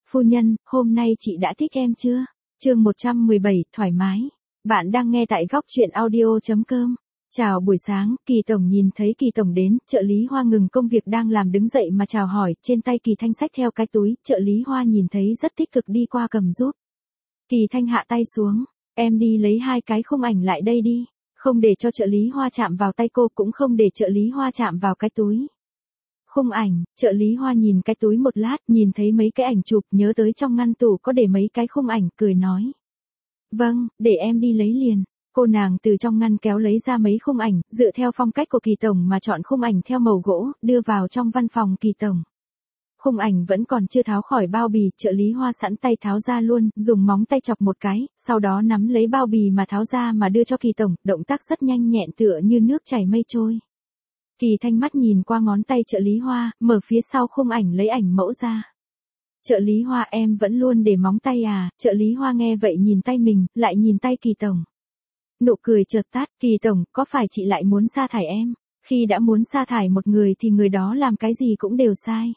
Phu nhân, hôm nay chị đã thích em chưa? Chương 117, thoải mái. Bạn đang nghe tại góc truyện audio.com. Chào buổi sáng, Kỳ Tổng nhìn thấy Kỳ Tổng đến, trợ lý Hoa ngừng công việc đang làm đứng dậy mà chào hỏi, trên tay Kỳ Thanh xách theo cái túi, trợ lý Hoa nhìn thấy rất tích cực đi qua cầm giúp. Kỳ Thanh hạ tay xuống, em đi lấy 2 cái khung ảnh lại đây đi, không để cho trợ lý Hoa chạm vào tay cô cũng không để trợ lý Hoa chạm vào cái túi. Khung ảnh, trợ lý Hoa nhìn cái túi một lát, nhìn thấy mấy cái ảnh chụp, nhớ tới trong ngăn tủ có để mấy cái khung ảnh, cười nói. Vâng, để em đi lấy liền. Cô nàng từ trong ngăn kéo lấy ra mấy khung ảnh, dựa theo phong cách của Kỳ Tổng mà chọn khung ảnh theo màu gỗ, đưa vào trong văn phòng Kỳ Tổng. Khung ảnh vẫn còn chưa tháo khỏi bao bì, trợ lý Hoa sẵn tay tháo ra luôn, dùng móng tay chọc một cái, sau đó nắm lấy bao bì mà tháo ra mà đưa cho Kỳ Tổng, động tác rất nhanh nhẹn tựa như nước chảy mây trôi. Kỳ Thanh mắt nhìn qua ngón tay trợ lý Hoa, mở phía sau khung ảnh lấy ảnh mẫu ra. Trợ lý Hoa, em vẫn luôn để móng tay à? Trợ lý Hoa nghe vậy nhìn tay mình, lại nhìn tay Kỳ Tổng. Nụ cười chợt tắt, Kỳ Tổng, có phải chị lại muốn sa thải em? Khi đã muốn sa thải một người thì người đó làm cái gì cũng đều sai.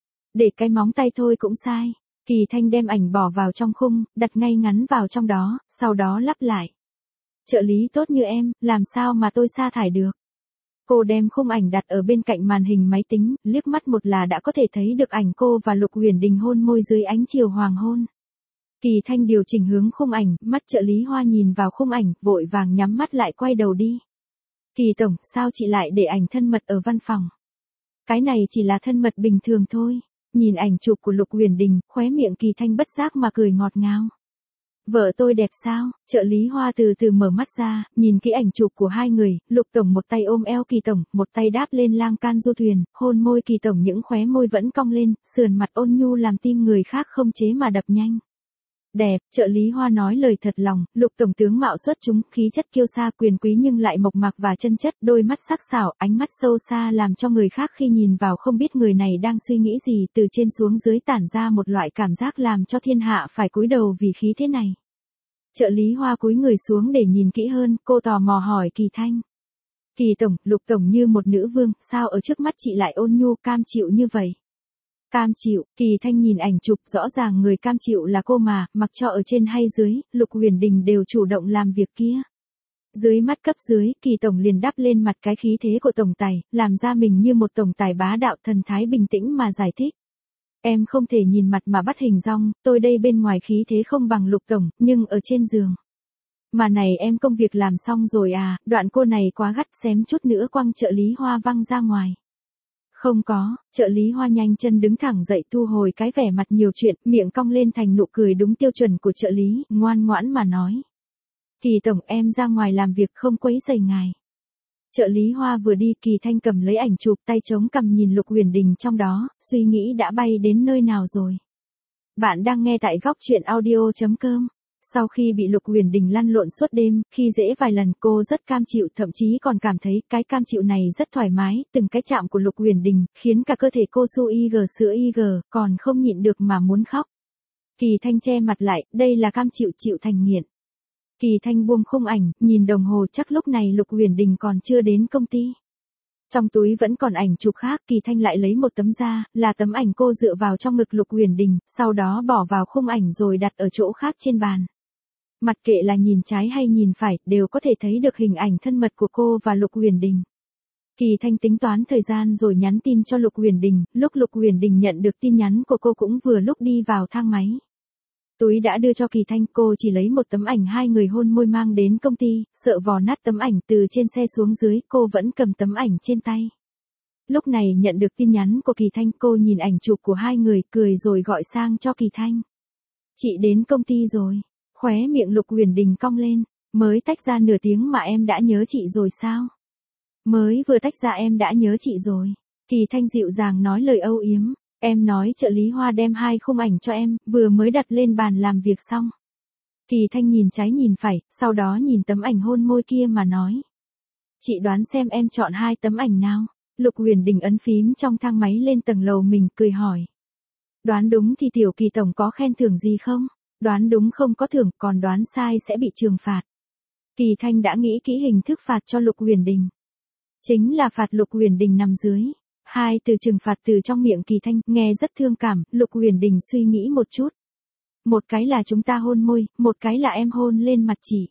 Để cái móng tay thôi cũng sai. Kỳ Thanh đem ảnh bỏ vào trong khung, đặt ngay ngắn vào trong đó, sau đó lắp lại. Trợ lý tốt như em, làm sao mà tôi sa thải được? Cô đem khung ảnh đặt ở bên cạnh màn hình máy tính, liếc mắt một là đã có thể thấy được ảnh cô và Lục Uyển Đình hôn môi dưới ánh chiều hoàng hôn. Kỳ Thanh điều chỉnh hướng khung ảnh, mắt trợ lý Hoa nhìn vào khung ảnh, vội vàng nhắm mắt lại quay đầu đi. Kỳ Tổng, sao chị lại để ảnh thân mật ở văn phòng? Cái này chỉ là thân mật bình thường thôi. Nhìn ảnh chụp của Lục Uyển Đình, khóe miệng Kỳ Thanh bất giác mà cười ngọt ngào. Vợ tôi đẹp sao? Trợ lý Hoa từ từ mở mắt ra, nhìn kỹ ảnh chụp của hai người, Lục Tổng một tay ôm eo Kỳ Tổng, một tay đáp lên lan can du thuyền, hôn môi Kỳ Tổng, những khóe môi vẫn cong lên, sườn mặt ôn nhu làm tim người khác không chế mà đập nhanh. Đẹp, trợ lý Hoa nói lời thật lòng, Lục Tổng tướng mạo xuất chúng, khí chất kiêu sa quyền quý nhưng lại mộc mạc và chân chất, đôi mắt sắc sảo, ánh mắt sâu xa làm cho người khác khi nhìn vào không biết người này đang suy nghĩ gì, từ trên xuống dưới tản ra một loại cảm giác làm cho thiên hạ phải cúi đầu vì khí thế này. Trợ lý Hoa cúi người xuống để nhìn kỹ hơn, cô tò mò hỏi Kỳ Thanh. Kỳ Tổng, Lục Tổng như một nữ vương, sao ở trước mắt chị lại ôn nhu cam chịu như vậy? Cam chịu, Kỳ Thanh nhìn ảnh chụp, rõ ràng người cam chịu là cô mà, mặc cho ở trên hay dưới, Lục Uyển Đình đều chủ động làm việc kia. Dưới mắt cấp dưới, Kỳ Tổng liền đắp lên mặt cái khí thế của tổng tài, làm ra mình như một tổng tài bá đạo, thần thái bình tĩnh mà giải thích. Em không thể nhìn mặt mà bắt hình dong, tôi đây bên ngoài khí thế không bằng Lục Tổng, nhưng ở trên giường. Mà này em công việc làm xong rồi à? Đoạn cô này quá gắt, xém chút nữa quăng trợ lý Hoa văng ra ngoài. Không có, trợ lý Hoa nhanh chân đứng thẳng dậy thu hồi cái vẻ mặt nhiều chuyện, miệng cong lên thành nụ cười đúng tiêu chuẩn của trợ lý, ngoan ngoãn mà nói. Kỳ Tổng, em ra ngoài làm việc không quấy rầy ngài. Trợ lý Hoa vừa đi, Kỳ Thanh cầm lấy ảnh chụp, tay chống cằm nhìn Lục Uyển Đình trong đó, suy nghĩ đã bay đến nơi nào rồi. Bạn đang nghe tại góc truyện audio.com. Sau khi bị Lục Uyển Đình lăn lộn suốt đêm, khi dễ vài lần cô rất cam chịu, thậm chí còn cảm thấy cái cam chịu này rất thoải mái, từng cái chạm của Lục Uyển Đình, khiến cả cơ thể cô su sữa còn không nhịn được mà muốn khóc. Kỳ Thanh che mặt lại, đây là cam chịu chịu thành nghiện. Kỳ Thanh buông khung ảnh, nhìn đồng hồ, chắc lúc này Lục Uyển Đình còn chưa đến công ty. Trong túi vẫn còn ảnh chụp khác, Kỳ Thanh lại lấy một tấm ra, là tấm ảnh cô dựa vào trong ngực Lục Uyển Đình, sau đó bỏ vào khung ảnh rồi đặt ở chỗ khác trên bàn. Mặc kệ là nhìn trái hay nhìn phải, đều có thể thấy được hình ảnh thân mật của cô và Lục Uyển Đình. Kỳ Thanh tính toán thời gian rồi nhắn tin cho Lục Uyển Đình, lúc Lục Uyển Đình nhận được tin nhắn của cô cũng vừa lúc đi vào thang máy. Túi đã đưa cho Kỳ Thanh, cô chỉ lấy một tấm ảnh hai người hôn môi mang đến công ty, sợ vò nát tấm ảnh từ trên xe xuống dưới, cô vẫn cầm tấm ảnh trên tay. Lúc này nhận được tin nhắn của Kỳ Thanh, cô nhìn ảnh chụp của hai người, cười rồi gọi sang cho Kỳ Thanh. Chị đến công ty rồi. Khóe miệng Lục Uyển Đình cong lên, mới tách ra nửa tiếng mà em đã nhớ chị rồi sao? Mới vừa tách ra em đã nhớ chị rồi. Kỳ Thanh dịu dàng nói lời âu yếm. Em nói trợ lý Hoa đem 2 khung ảnh cho em, vừa mới đặt lên bàn làm việc xong. Kỳ Thanh nhìn trái nhìn phải, sau đó nhìn tấm ảnh hôn môi kia mà nói. Chị đoán xem em chọn 2 tấm ảnh nào? Lục Uyển Đình ấn phím trong thang máy lên tầng lầu mình, cười hỏi. Đoán đúng thì tiểu Kỳ Tổng có khen thưởng gì không? Đoán đúng không có thưởng, còn đoán sai sẽ bị trừng phạt. Kỳ Thanh đã nghĩ kỹ hình thức phạt cho Lục Uyển Đình. Chính là phạt Lục Uyển Đình nằm dưới. Hai từ trừng phạt từ trong miệng Kỳ Thanh, nghe rất thương cảm, Lục Huyền Đình suy nghĩ một chút. Một cái là chúng ta hôn môi, một cái là em hôn lên mặt chị.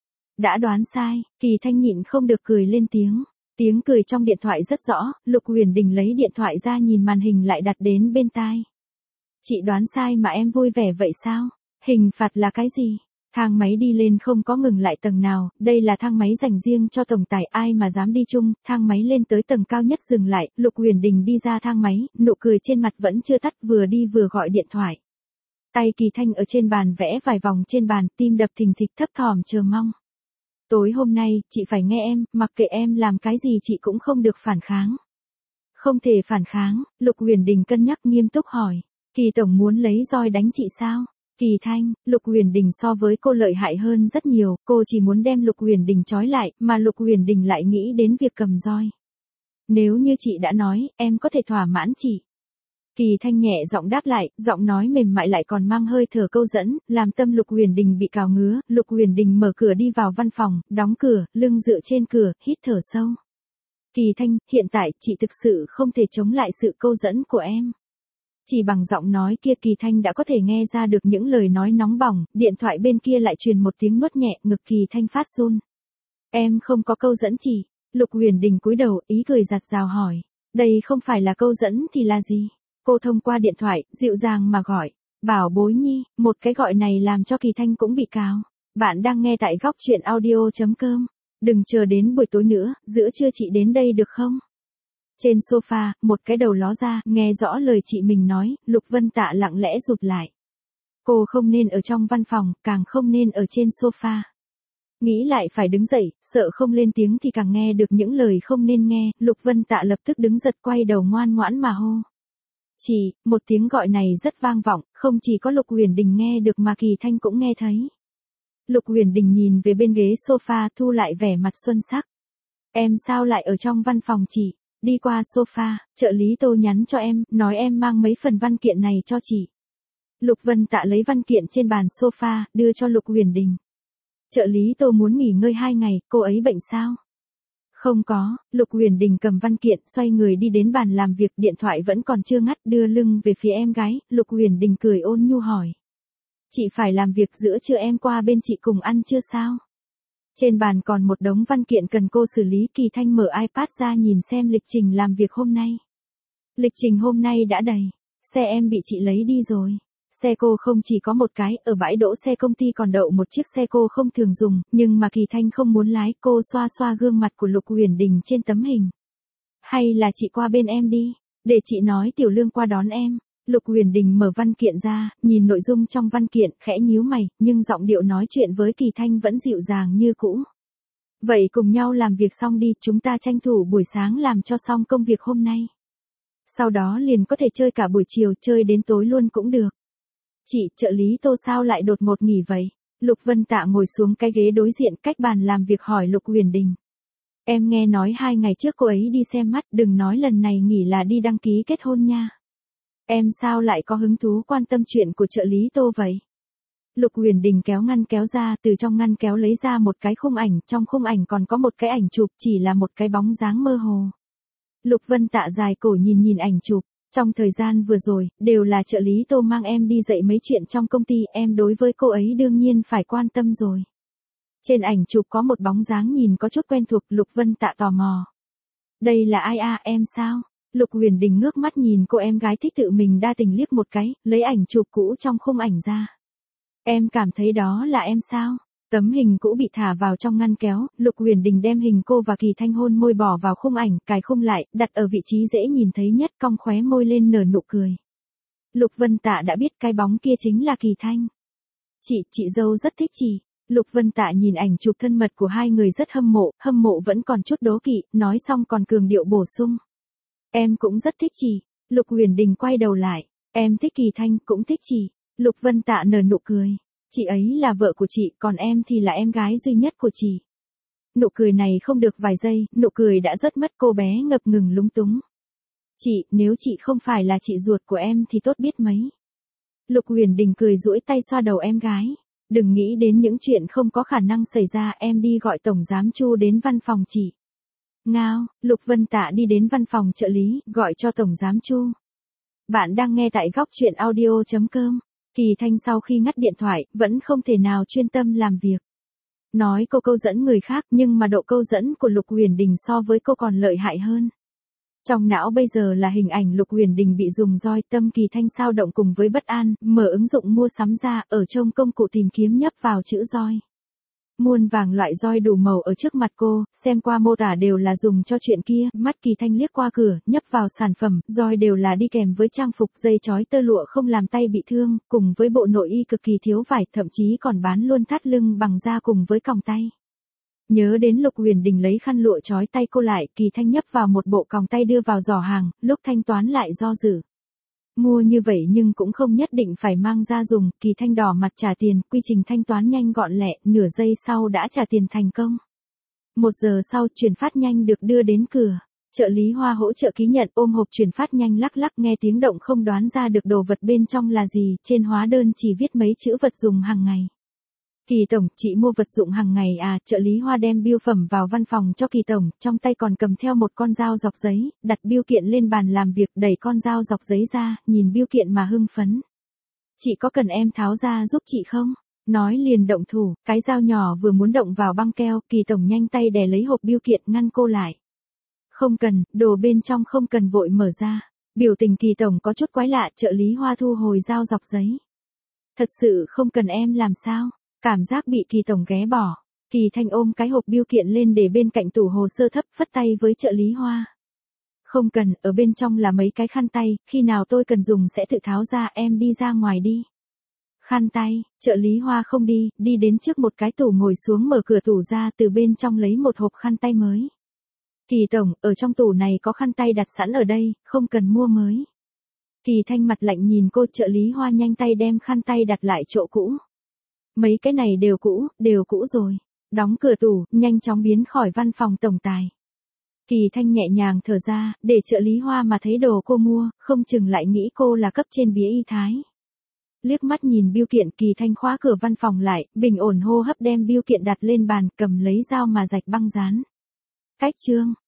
Đã đoán sai, Kỳ Thanh nhịn không được cười lên tiếng. Tiếng cười trong điện thoại rất rõ, Lục Huyền Đình lấy điện thoại ra nhìn màn hình lại đặt đến bên tai. Chị đoán sai mà em vui vẻ vậy sao? Hình phạt là cái gì? Thang máy đi lên không có ngừng lại tầng nào, đây là thang máy dành riêng cho tổng tài, ai mà dám đi chung, thang máy lên tới tầng cao nhất dừng lại, Lục Huyền Đình đi ra thang máy, nụ cười trên mặt vẫn chưa tắt, vừa đi vừa gọi điện thoại. Tay Kỳ Thanh ở trên bàn vẽ vài vòng trên bàn, tim đập thình thịch thấp thỏm chờ mong. Tối hôm nay, chị phải nghe em, mặc kệ em làm cái gì chị cũng không được phản kháng. Không thể phản kháng, Lục Huyền Đình cân nhắc nghiêm túc hỏi. Kỳ tổng muốn lấy roi đánh chị sao? Kỳ Thanh, Lục Huyền Đình so với cô lợi hại hơn rất nhiều, cô chỉ muốn đem Lục Huyền Đình trói lại, mà Lục Huyền Đình lại nghĩ đến việc cầm roi. Nếu như chị đã nói, em có thể thỏa mãn chị. Kỳ Thanh nhẹ giọng đáp lại, giọng nói mềm mại lại còn mang hơi thở câu dẫn, làm tâm Lục Huyền Đình bị cào ngứa, Lục Huyền Đình mở cửa đi vào văn phòng, đóng cửa, lưng dựa trên cửa, hít thở sâu. Kỳ Thanh, hiện tại, chị thực sự không thể chống lại sự câu dẫn của em. Chỉ bằng giọng nói kia Kỳ Thanh đã có thể nghe ra được những lời nói nóng bỏng, điện thoại bên kia lại truyền một tiếng nuốt nhẹ, ngực Kỳ Thanh phát run. Em không có câu dẫn chị. Lục Huyền Đình cúi đầu, ý cười giặt rào hỏi. Đây không phải là câu dẫn thì là gì? Cô thông qua điện thoại, dịu dàng mà gọi. Bảo bối nhi, một cái gọi này làm cho Kỳ Thanh cũng bị cào. Bạn đang nghe tại góc truyện audio.com. Đừng chờ đến buổi tối nữa, giữa trưa chị đến đây được không? Trên sofa, một cái đầu ló ra, nghe rõ lời chị mình nói, Lục Vân Tạ lặng lẽ rụt lại. Cô không nên ở trong văn phòng, càng không nên ở trên sofa. Nghĩ lại phải đứng dậy, sợ không lên tiếng thì càng nghe được những lời không nên nghe, Lục Vân Tạ lập tức đứng giật quay đầu ngoan ngoãn mà hô. Chị, một tiếng gọi này rất vang vọng, không chỉ có Lục Huyền Đình nghe được mà Kỳ Thanh cũng nghe thấy. Lục Huyền Đình nhìn về bên ghế sofa thu lại vẻ mặt xuân sắc. Em sao lại ở trong văn phòng chị? Đi qua sofa, trợ lý Tô nhắn cho em, nói em mang mấy phần văn kiện này cho chị. Lục Vân Tạ lấy văn kiện trên bàn sofa, đưa cho Lục Huyền Đình. Trợ lý Tô muốn nghỉ ngơi 2 ngày, cô ấy bệnh sao? Không có, Lục Huyền Đình cầm văn kiện, xoay người đi đến bàn làm việc, điện thoại vẫn còn chưa ngắt, đưa lưng về phía em gái, Lục Huyền Đình cười ôn nhu hỏi. Chị phải làm việc giữa trưa em qua bên chị cùng ăn chưa sao? Trên bàn còn một đống văn kiện cần cô xử lý, Kỳ Thanh mở iPad ra nhìn xem lịch trình làm việc hôm nay. Lịch trình hôm nay đã đầy, xe em bị chị lấy đi rồi. Xe cô không chỉ có một cái, ở bãi đỗ xe công ty còn đậu một chiếc xe cô không thường dùng, nhưng mà Kỳ Thanh không muốn lái, cô xoa xoa gương mặt của Lục Huyền Đình trên tấm hình. Hay là chị qua bên em đi, để chị nói Tiểu Lương qua đón em. Lục Huyền Đình mở văn kiện ra, nhìn nội dung trong văn kiện, khẽ nhíu mày, nhưng giọng điệu nói chuyện với Kỳ Thanh vẫn dịu dàng như cũ. Vậy cùng nhau làm việc xong đi, chúng ta tranh thủ buổi sáng làm cho xong công việc hôm nay. Sau đó liền có thể chơi cả buổi chiều, chơi đến tối luôn cũng được. Chị, trợ lý Tô sao lại đột ngột nghỉ vậy? Lục Vân Tạ ngồi xuống cái ghế đối diện cách bàn làm việc hỏi Lục Huyền Đình. Em nghe nói 2 ngày trước cô ấy đi xem mắt, đừng nói lần này nghỉ là đi đăng ký kết hôn nha. Em sao lại có hứng thú quan tâm chuyện của trợ lý Tô vậy? Lục Huyền Đình kéo ngăn kéo ra, từ trong ngăn kéo lấy ra một cái khung ảnh, trong khung ảnh còn có một cái ảnh chụp, chỉ là một cái bóng dáng mơ hồ. Lục Vân Tạ dài cổ nhìn nhìn ảnh chụp, trong thời gian vừa rồi, đều là trợ lý Tô mang em đi dạy mấy chuyện trong công ty, em đối với cô ấy đương nhiên phải quan tâm rồi. Trên ảnh chụp có một bóng dáng nhìn có chút quen thuộc, Lục Vân Tạ tò mò. Đây là ai à, em sao? Lục Huyền Đình ngước mắt nhìn cô em gái thích tự mình đa tình liếc một cái, lấy ảnh chụp cũ trong khung ảnh ra. Em cảm thấy đó là em sao? Tấm hình cũ bị thả vào trong ngăn kéo, Lục Huyền Đình đem hình cô và Kỳ Thanh hôn môi bỏ vào khung ảnh, cài khung lại, đặt ở vị trí dễ nhìn thấy nhất, cong khóe môi lên nở nụ cười. Lục Vân Tạ đã biết cái bóng kia chính là Kỳ Thanh. Chị dâu rất thích chị. Lục Vân Tạ nhìn ảnh chụp thân mật của hai người rất hâm mộ vẫn còn chút đố kỵ, nói xong còn cường điệu bổ sung. Em cũng rất thích chị. Lục Huyền Đình quay đầu lại. Em thích Kỳ Thanh, cũng thích chị. Lục Vân Tạ nở nụ cười. Chị ấy là vợ của chị, còn em thì là em gái duy nhất của chị. Nụ cười này không được vài giây, nụ cười đã rớt mất, cô bé ngập ngừng lúng túng. Chị, nếu chị không phải là chị ruột của em thì tốt biết mấy. Lục Huyền Đình cười duỗi tay xoa đầu em gái. Đừng nghĩ đến những chuyện không có khả năng xảy ra, em đi gọi tổng giám Chu đến văn phòng chị. Ngao, Lục Vân Tạ đi đến văn phòng trợ lý, gọi cho tổng giám Chu. Bạn đang nghe tại góc chuyện audio.com. Kỳ Thanh sau khi ngắt điện thoại, vẫn không thể nào chuyên tâm làm việc. Nói cô câu dẫn người khác nhưng mà độ câu dẫn của Lục Huyền Đình so với cô còn lợi hại hơn. Trong não bây giờ là hình ảnh Lục Huyền Đình bị dùng roi, tâm Kỳ Thanh sao động cùng với bất an, mở ứng dụng mua sắm ra, ở trong công cụ tìm kiếm nhấp vào chữ roi. Muôn vàng loại roi đủ màu ở trước mặt cô, xem qua mô tả đều là dùng cho chuyện kia, mắt Kỳ Thanh liếc qua cửa, nhấp vào sản phẩm, roi đều là đi kèm với trang phục, dây chói tơ lụa không làm tay bị thương, cùng với bộ nội y cực kỳ thiếu vải, thậm chí còn bán luôn thắt lưng bằng da cùng với còng tay. Nhớ đến Lục Huyền Đình lấy khăn lụa trói tay cô lại, Kỳ Thanh nhấp vào một bộ còng tay đưa vào giỏ hàng, lúc thanh toán lại do dự. Mua như vậy nhưng cũng không nhất định phải mang ra dùng, Kỳ Thanh đỏ mặt trả tiền, quy trình thanh toán nhanh gọn lẹ, nửa giây sau đã trả tiền thành công. 1 giờ sau, chuyển phát nhanh được đưa đến cửa. Trợ lý Hoa hỗ trợ ký nhận, ôm hộp chuyển phát nhanh lắc lắc, nghe tiếng động không đoán ra được đồ vật bên trong là gì, trên hóa đơn chỉ viết mấy chữ vật dùng hàng ngày. Kỳ tổng, chị mua vật dụng hàng ngày à? Trợ lý Hoa đem bưu phẩm vào văn phòng cho Kỳ tổng, trong tay còn cầm theo một con dao dọc giấy, đặt bưu kiện lên bàn làm việc, đẩy con dao dọc giấy ra, nhìn bưu kiện mà hưng phấn. Chị có cần em tháo ra giúp chị không? Nói liền động thủ, cái dao nhỏ vừa muốn động vào băng keo, Kỳ tổng nhanh tay đè lấy hộp bưu kiện ngăn cô lại. Không cần, đồ bên trong không cần vội mở ra. Biểu tình Kỳ tổng có chút quái lạ, trợ lý Hoa thu hồi dao dọc giấy. Thật sự không cần em làm sao? Cảm giác bị Kỳ tổng ghé bỏ. Kỳ Thanh ôm cái hộp bưu kiện lên để bên cạnh tủ hồ sơ thấp, phất tay với trợ lý Hoa. Không cần, ở bên trong là mấy cái khăn tay, khi nào tôi cần dùng sẽ tự tháo ra, em đi ra ngoài đi. Khăn tay, trợ lý Hoa không đi, đi đến trước một cái tủ ngồi xuống mở cửa tủ ra, từ bên trong lấy một hộp khăn tay mới. Kỳ tổng, ở trong tủ này có khăn tay đặt sẵn ở đây, không cần mua mới. Kỳ Thanh mặt lạnh nhìn cô, trợ lý Hoa nhanh tay đem khăn tay đặt lại chỗ cũ. Mấy cái này đều cũ rồi. Đóng cửa tủ, nhanh chóng biến khỏi văn phòng tổng tài. Kỳ Thanh nhẹ nhàng thở ra, để trợ lý Hoa mà thấy đồ cô mua, không chừng lại nghĩ cô là cấp trên bía y thái. Liếc mắt nhìn bưu kiện, Kỳ Thanh khóa cửa văn phòng lại, bình ổn hô hấp đem bưu kiện đặt lên bàn, cầm lấy dao mà rạch băng dán. Cách chương.